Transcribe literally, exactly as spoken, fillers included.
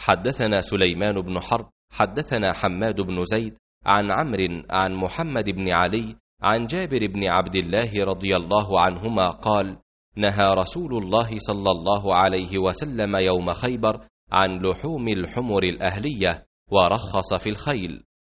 حدثنا سليمان بن حرب حدثنا حماد بن زيد عن عمرو عن محمد بن علي عن جابر بن عبد الله رضي الله عنهما قال: نهى رسول الله صلى الله عليه وسلم يوم خيبر عن لحوم الحمر الأهلية ورخص في الخيل.